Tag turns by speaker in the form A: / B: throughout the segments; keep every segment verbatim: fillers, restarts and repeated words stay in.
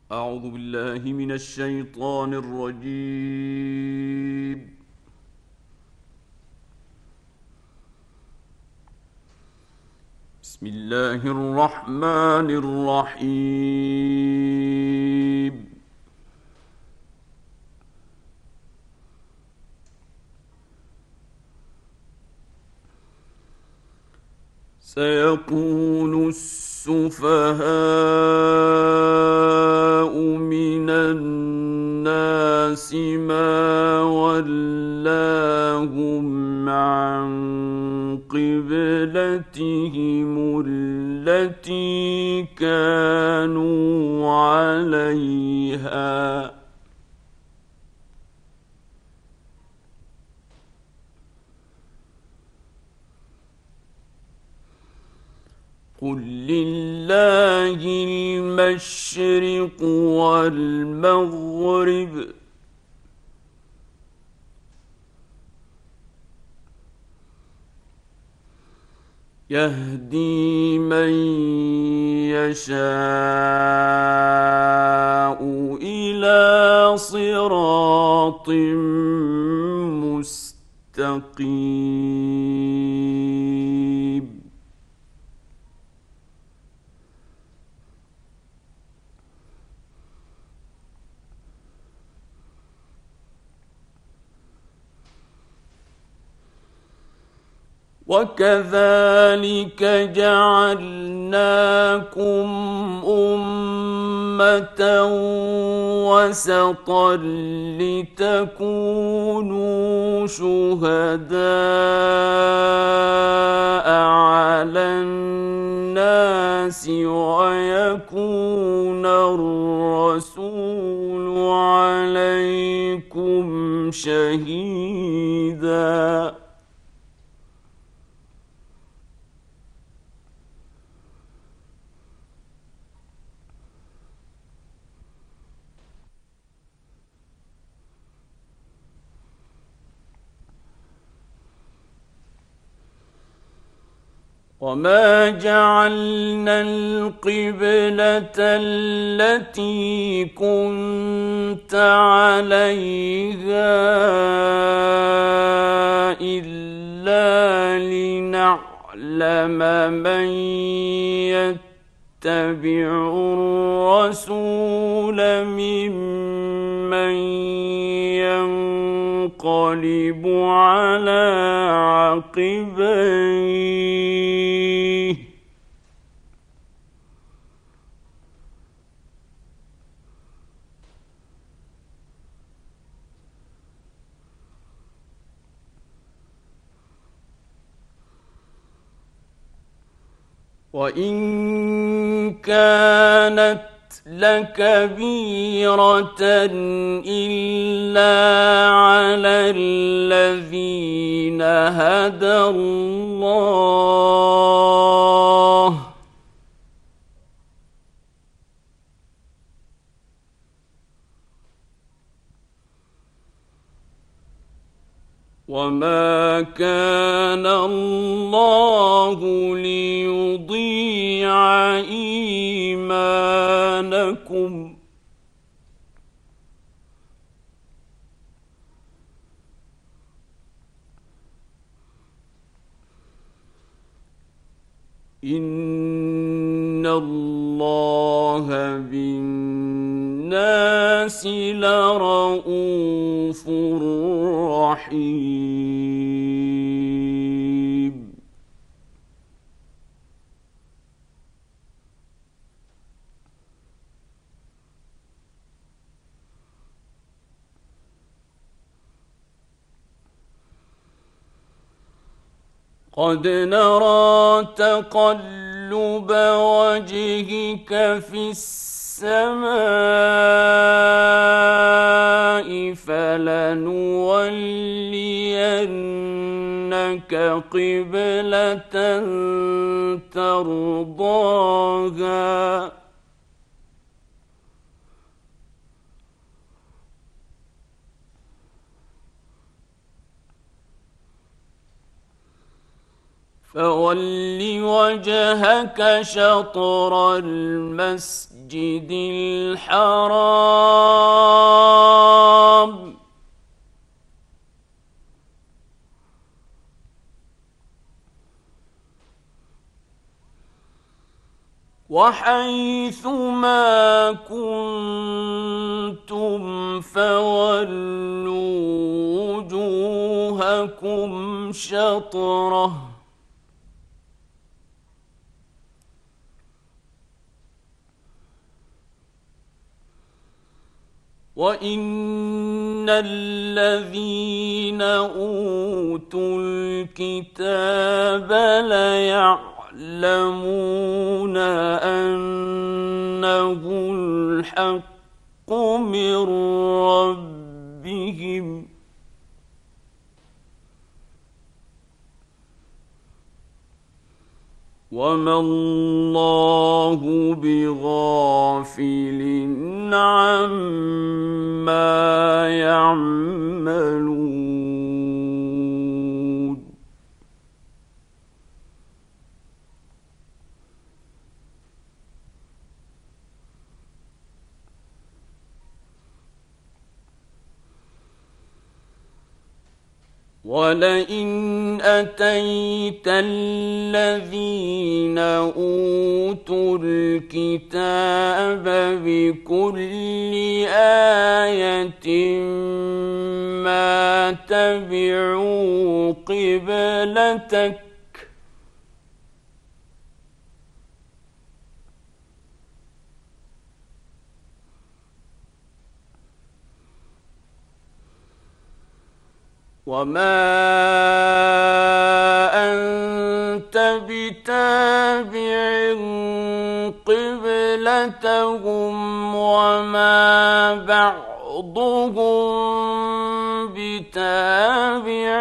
A: أعوذ بالله من الشيطان الرجيم. بسم الله الرحمن الرحيم. سيقول السفهاء من الناس ما ولاهم عن قبلتهم التي كانوا عليها قل لله المشرق والمغرب يهدي من يشاء إلى صراط مستقيم. وكذلك جعلناكم أمة وسطا لتكونوا شهداء على الناس ويكون الرسول عليكم شهيداً. وما جعلنا القبلة التي كنت عليها إلا لنعلم من يتبع الرسول ممن ينقلب على عقبيه وإن كانت لكبيرة إلا على الذين هدى الله وما كان الله ليضيع إيمانكم إن الله بالناس لرءوف رحيم. قد نرى تقلب وجهك في السماء فلنولينك قبلة ترضاها فول وجهك شطر المسجد المسجد الحرام وحيث ما كنتم فولوا وجوهكم شطره وإن الذين أوتوا الكتاب ليعلمون أنه الحق من ربهم وما الله بغافل عما يعملون ولئن أتيت الذين أوتوا الكتاب بكل آية ما تبعوا قبلتك وما أنت بتابع قبلتهم وما بعضهم بتابع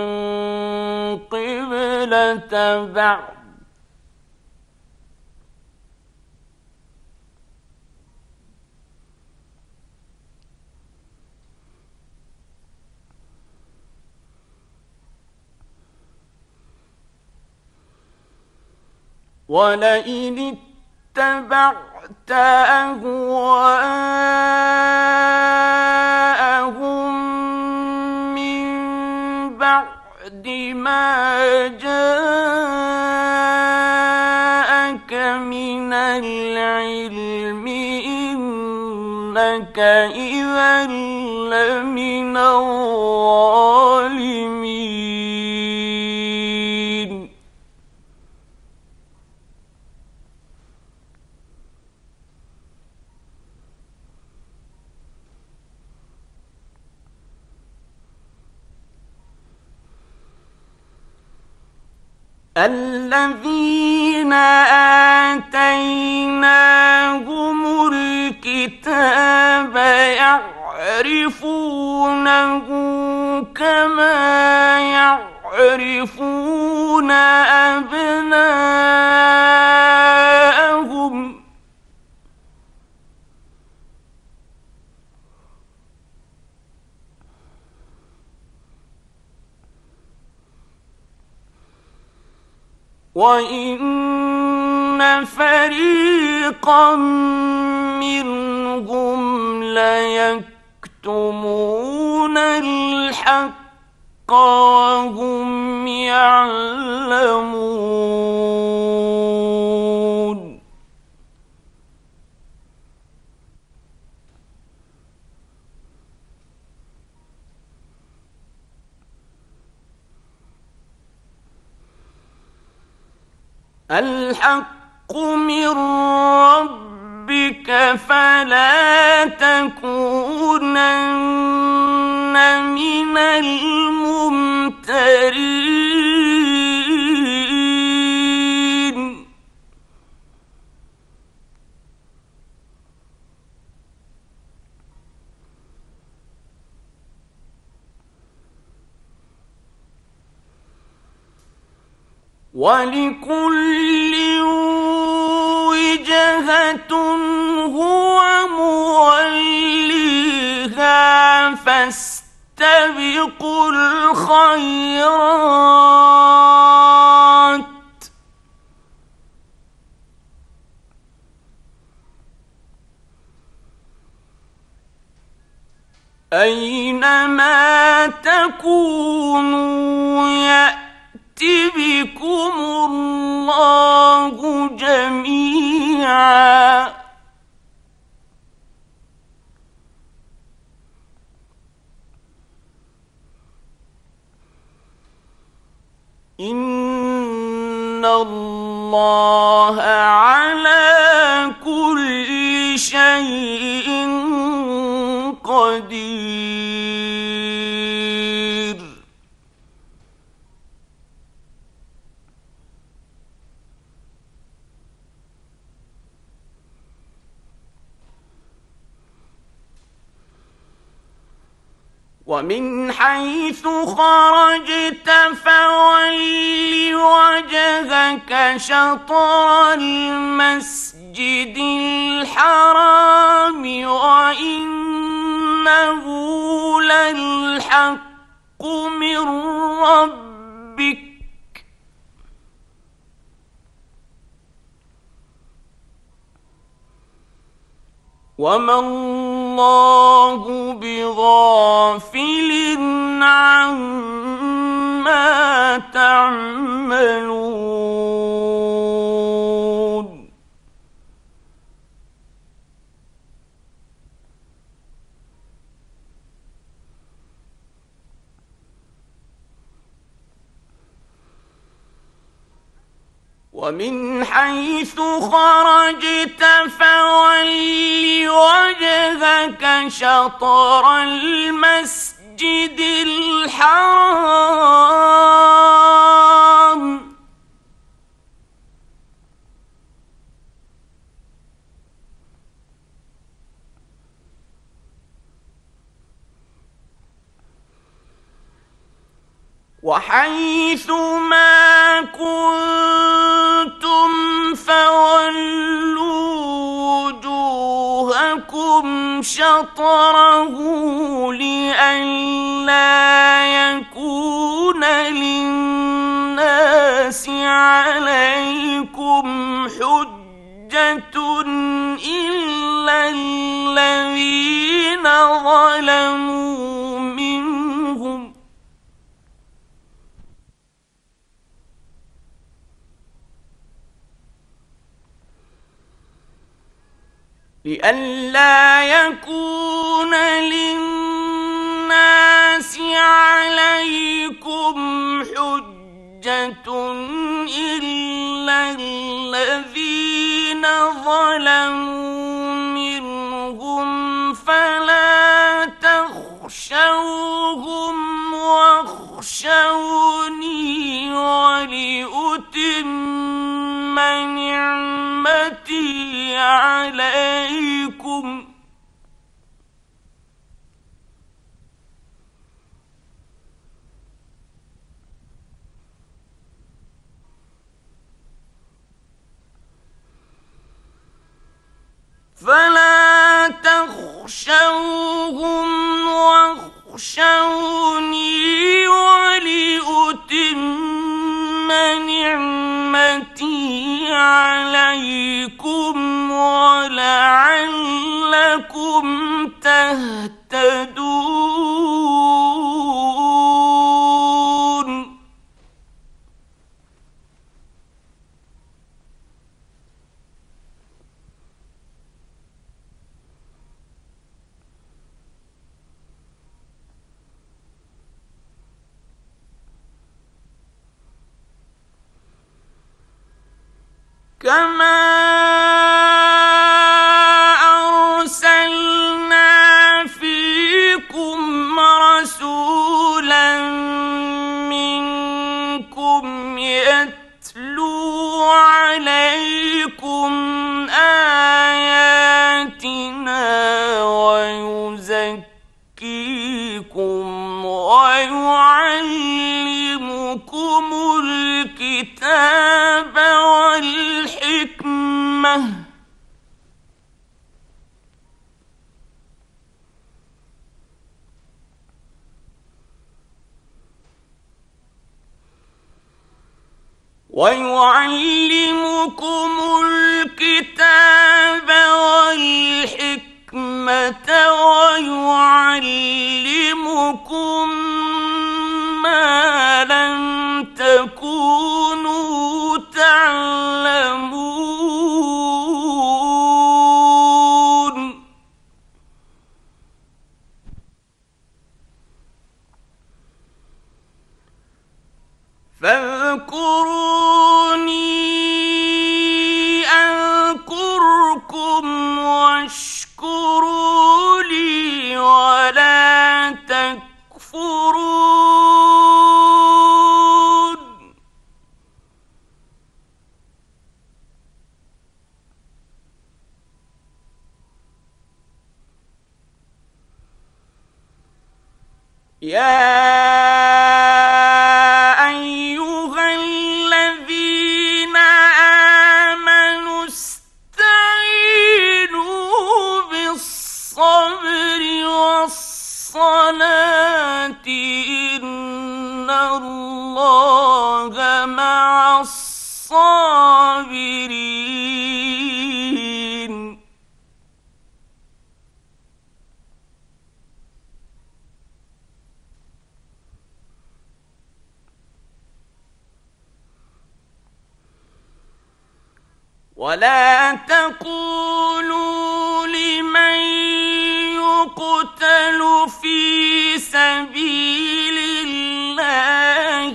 A: قبلة بعض ولئن اتبعت أهواءهم من بعد ما جاءك من العلم إنك إذا لمن الظالمين الذين آتيناهم الكتاب يعرفونه كما يعرفون أبناءهم وَإِنَّ فَرِيقًا مِّنْهُمْ لَيَكْتُمُونَ الْحَقَّ وَهُمْ يَعْلَمُونَ الحق من ربك فلا تكونن من الممترين وَلِكُلٍّ وِجْهَةٌ هُوَ مُوَلِّيهَا فَاسْتَبِقُوا الْخَيْرَاتِ أينما تكونوا يأت بكم الله جميعا. إن الله على كل شيء قدير. ومن حيث خرجت فول وجهك شطر المسجد الحرام وإنه للحق من ربك وما الله بغافل عما تعملون. ومن حيث خرجت فول وجهك شطر المسجد الحرام وحيث ما كنتم فولوا وجوهكم شطره لئلا يكون للناس عليكم حجة إلا الذين ظلموا منهم لئلا يكون للناس عليكم حجة إلا الذين ظلموا منهم فلا تخشوهم واخشوني ولأتم نعمتي عليكم فلا تخشوهم واخشوني ولأتم نعمتي عليكم ولعلكم تهتدون. كما أرسلنا فيكم رسولا منكم يتلو عليكم آياتنا ويزكيكم ويعلمكم الكتاب والحكمة ويعلمكم الكتاب والحكمة ويعلمكم يعلمكم ما لم تكونوا تعلمون فاذكروني أذكركم واشكروا لي ولا تكفرون يا إن الله مع الصابرين ولا تقولوا لمن يقتل في سبيل الله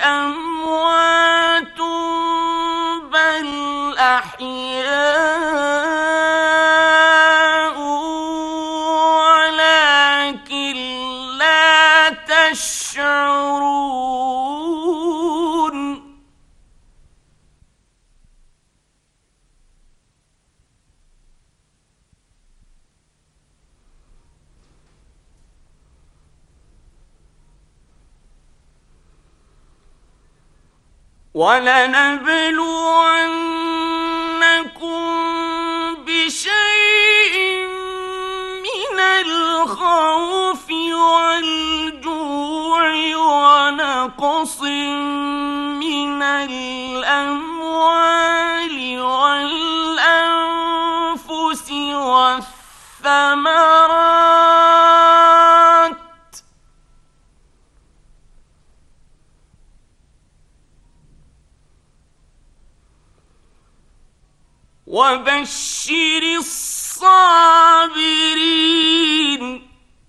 A: أموات بل أحياء ولكن لا تشعرون ولنبلونكم بشيء من الخوف والجوع ونقص من الأموال والأنفس والثمرات وبشر الصابرين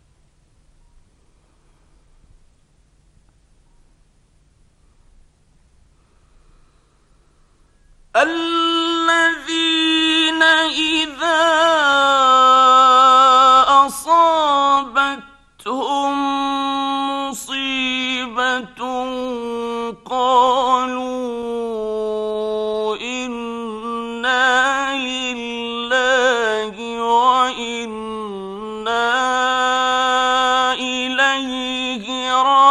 A: الذين إذا أصابتهم مصيبة قالوا إنا لله وإنا إليه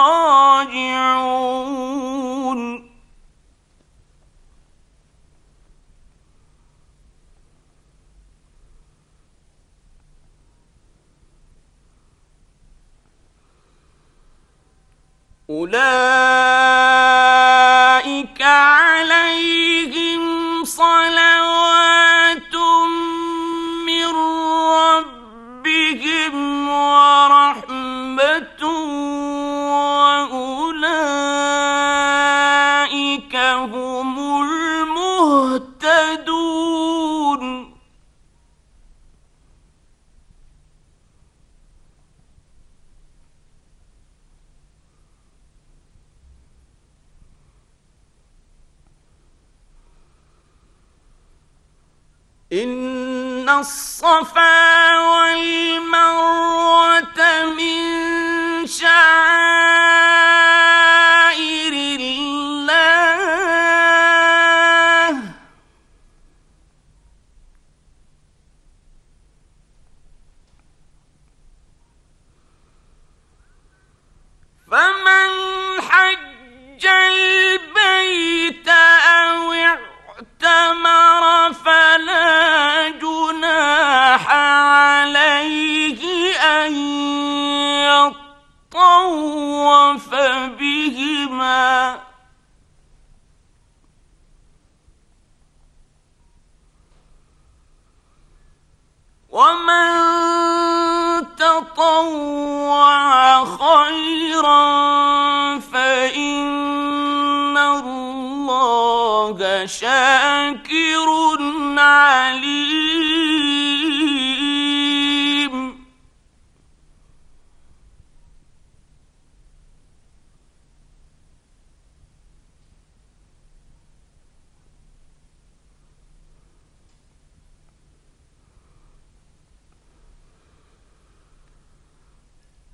A: راجعون أولئك عليهم صلوات من ربهم ورحمة وأولئك هم المهتدون إن الصفا والمروة من شعائر الله فمن حج البيت أو اعتمر فلا جناح عليه أن يطوف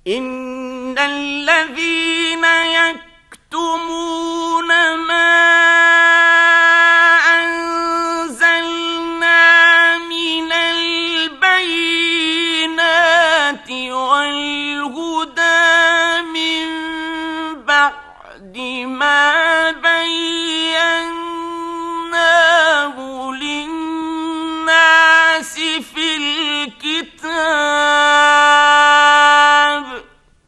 A: إن الذين يكتمون ما أنزلنا من البينات والهدى من بعد ما بيناه للناس في الكتاب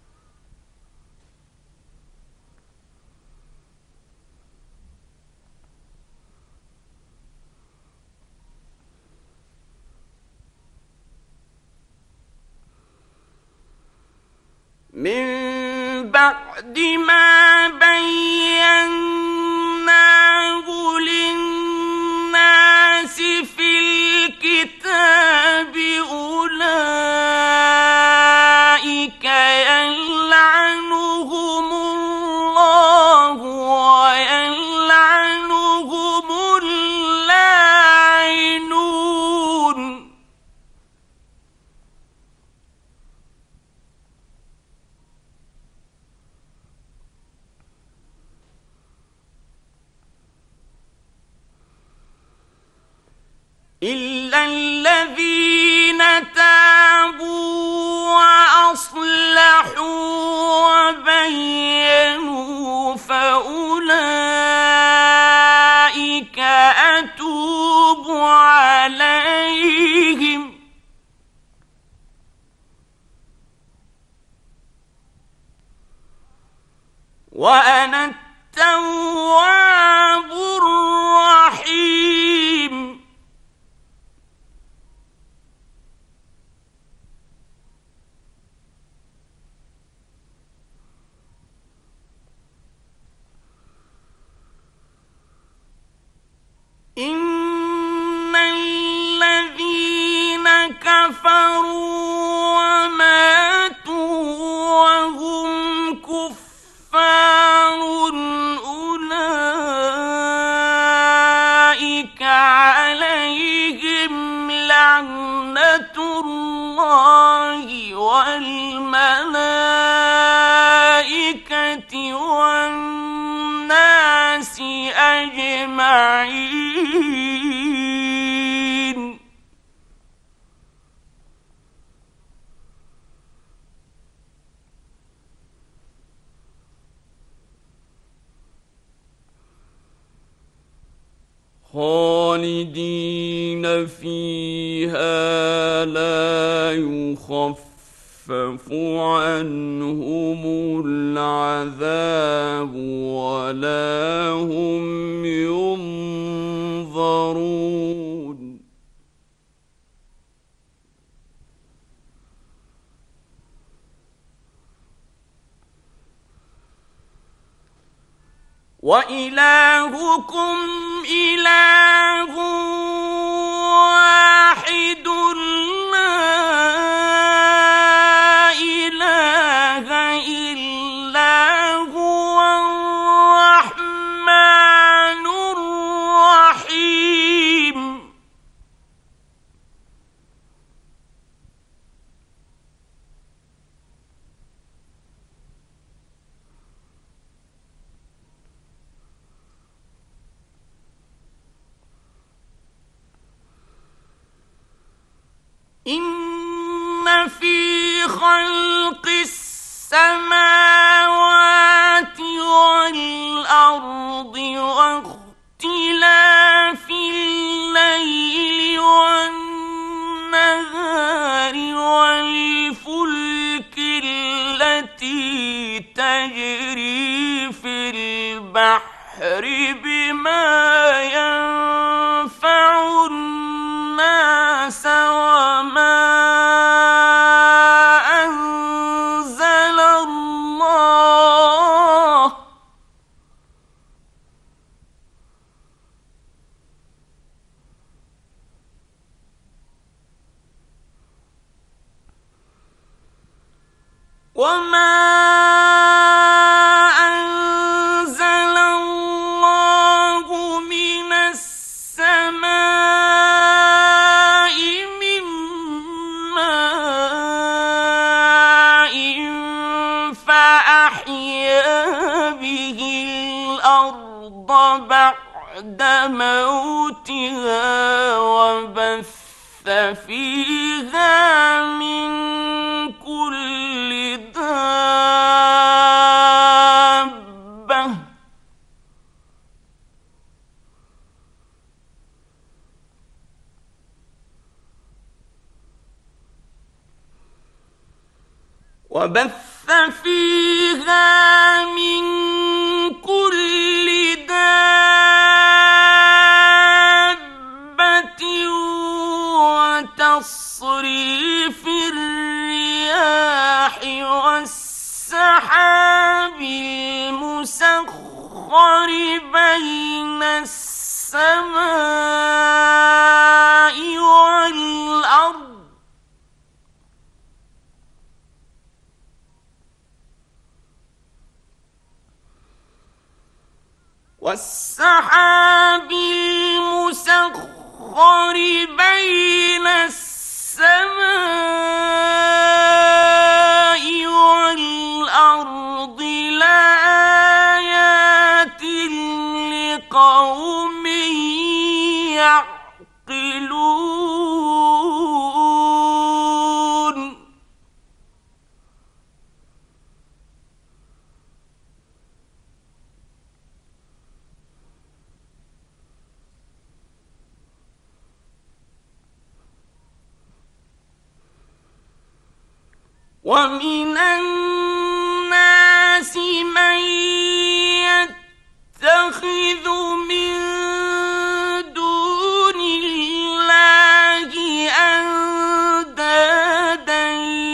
A: من بعد ما بيناه للناس في الكتاب أولئك يلعنهم الله ويلعنهم اللاعنون إلا الذين تابوا وأصلحوا وبينوا فأولئك أتوب عليهم وأنا التواب الرحيم إن الذين كفروا وماتوا وهم كفار أولئك عليهم لعنة الله والملائكة والناس أجمعين خالدين فيها لا يخفف عنهم العذاب ولا هم ينظرون وإلهكم إله واحد لا إله إلا هو الرحمن الرحيم إن في خلق السماوات والأرض واختلاف الليل والنهار والفلك التي تجري في البحر بما ينفع الناس وما أنزل الله وما أنزل الله من السماء من ماء بعد موتها وبث فيها من كل دابة وبث فيها من كل دابة وتصريف الرياح والسحاب المسخر بين السماء والأرض والسحاب المسخر بين السماء والأرض لآيات لقوم يعقلون ومن الناس من يتخذ من دون الله أندادا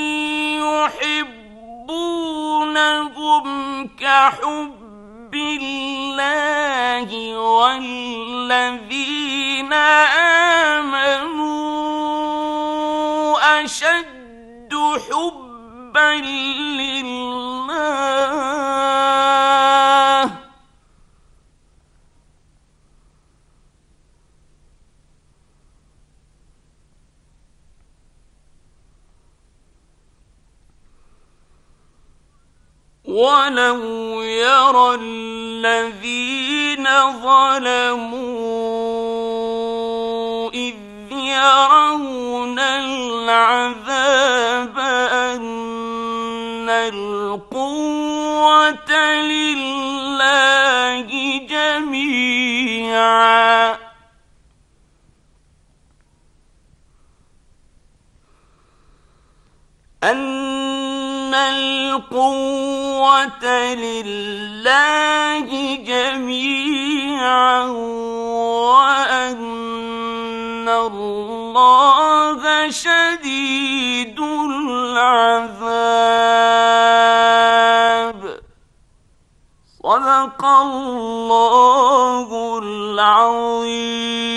A: يحبونهم كحب الله والذين آمنوا أشد حبا لله ولو يرى الذين ظلموا إذ يرون العذاب أن القوة لله جميعا أن القوة لله جميعا وأن الله شديد العذاب صدق الله العظيم.